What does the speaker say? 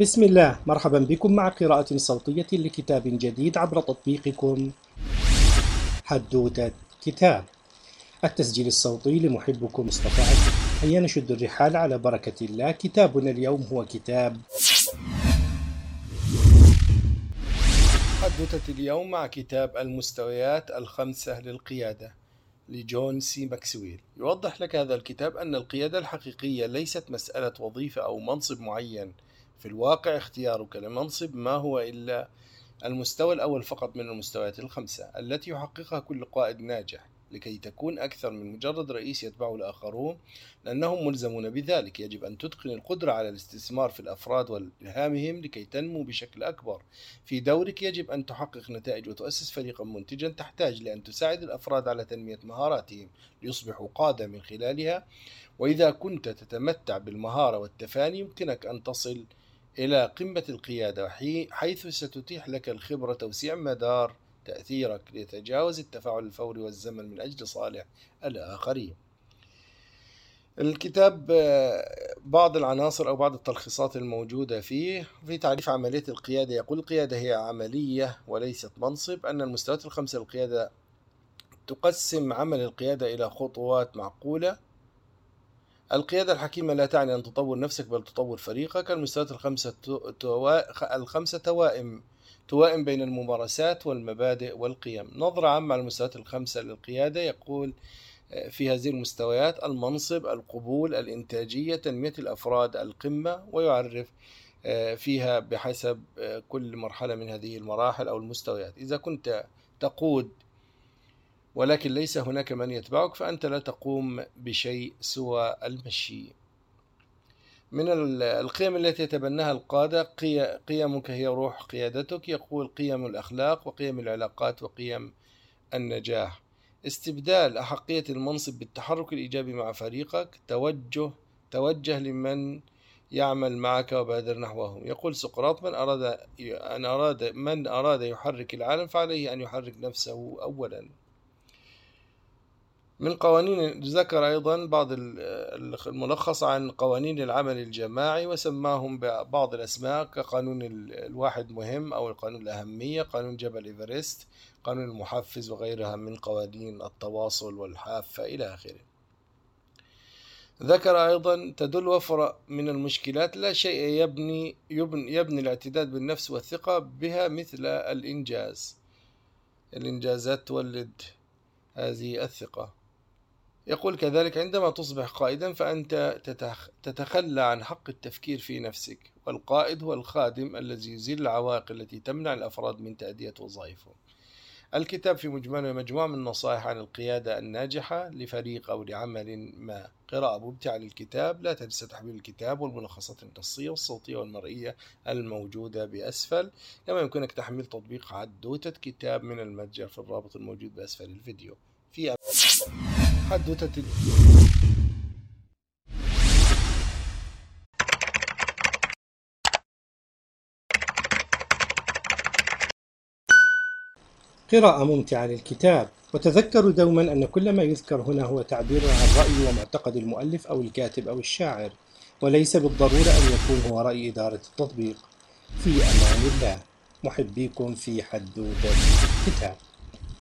بسم الله، مرحبا بكم مع قراءة صوتية لكتاب جديد عبر تطبيقكم حدوتة كتاب. التسجيل الصوتي لمحبكم مصطفى عبد. هيا نشد الرحال على بركة الله. كتابنا اليوم هو كتاب حدوتة اليوم مع كتاب المستويات الخمسة للقيادة لجون سي ماكسويل. يوضح لك هذا الكتاب أن القيادة الحقيقية ليست مسألة وظيفة أو منصب معين. في الواقع اختيارك لمنصب ما هو إلا المستوى الأول فقط من المستويات الخمسة التي يحققها كل قائد ناجح لكي تكون أكثر من مجرد رئيس يتبعه الآخرون، لأنهم ملزمون بذلك. يجب أن تتقن القدرة على الاستثمار في الأفراد وإلهامهم لكي تنمو بشكل أكبر. في دورك يجب أن تحقق نتائج وتؤسس فريقا منتجا. تحتاج لأن تساعد الأفراد على تنمية مهاراتهم ليصبحوا قادة من خلالها. وإذا كنت تتمتع بالمهارة والتفاني يمكنك أن تصل إلى قمة القيادة، حيث ستتيح لك الخبرة توسيع مدار تأثيرك ليتجاوز التفاعل الفوري والزمن من أجل صالح الآخرين. الكتاب بعض العناصر أو بعض التلخيصات الموجودة فيه. في تعريف عملية القيادة يقول: القيادة هي عملية وليست منصب. أن المستويات الخمسة للقيادة تقسم عمل القيادة إلى خطوات معقولة. القيادة الحكيمة لا تعني أن تطور نفسك بل تطور فريقك. المستويات الخمسة توائم بين الممارسات والمبادئ والقيم. نظرة عامة على المستويات الخمسة للقيادة يقول في هذه المستويات: المنصب، القبول، الإنتاجية، تنمية الأفراد، القمة. ويعرف فيها بحسب كل مرحلة من هذه المراحل أو المستويات. إذا كنت تقود ولكن ليس هناك من يتبعك فأنت لا تقوم بشيء سوى المشي. من القيم التي يتبناها القادة: قيمك هي روح قيادتك. يقول: قيم الأخلاق وقيم العلاقات وقيم النجاح. استبدال أحقية المنصب بالتحرك الإيجابي مع فريقك. توجه لمن يعمل معك وبادر نحوهم. يقول سقراط: من أراد يحرك العالم فعليه أن يحرك نفسه أولا. من قوانين ذكر أيضا بعض الملخص عن قوانين العمل الجماعي وسماهم ببعض الأسماء كقانون الواحد مهم أو القانون الأهمية، قانون جبل إيفرست، قانون المحفز وغيرها من قوانين التواصل والحافة إلى آخره. ذكر أيضا: تدل وفرة من المشكلات لا شيء يبني الاعتداد بالنفس والثقة بها مثل الإنجازات تولد هذه الثقة. يقول كذلك: عندما تصبح قائدا فأنت تتخلى عن حق التفكير في نفسك، والقائد هو الخادم الذي يزيل العوائق التي تمنع الأفراد من تأدية وظائفهم. الكتاب في مجمله مجموعة من النصائح عن القيادة الناجحة لفريق أو لعمل ما. قراءة ممتعة للكتاب. لا تنسى تحميل الكتاب والملخصات النصية والصوتية والمرئية الموجودة بأسفل. كما يمكنك تحميل تطبيق حدوتة كتاب من المتجر في الرابط الموجود بأسفل الفيديو. في حدوتة قراءة ممتعة للكتاب. وتذكروا دوما أن كل ما يذكر هنا هو تعبير عن رأي ومعتقد المؤلف أو الكاتب أو الشاعر، وليس بالضرورة أن يكون هو رأي إدارة التطبيق. في أمان الله. محبيكم في حدوتة كتاب.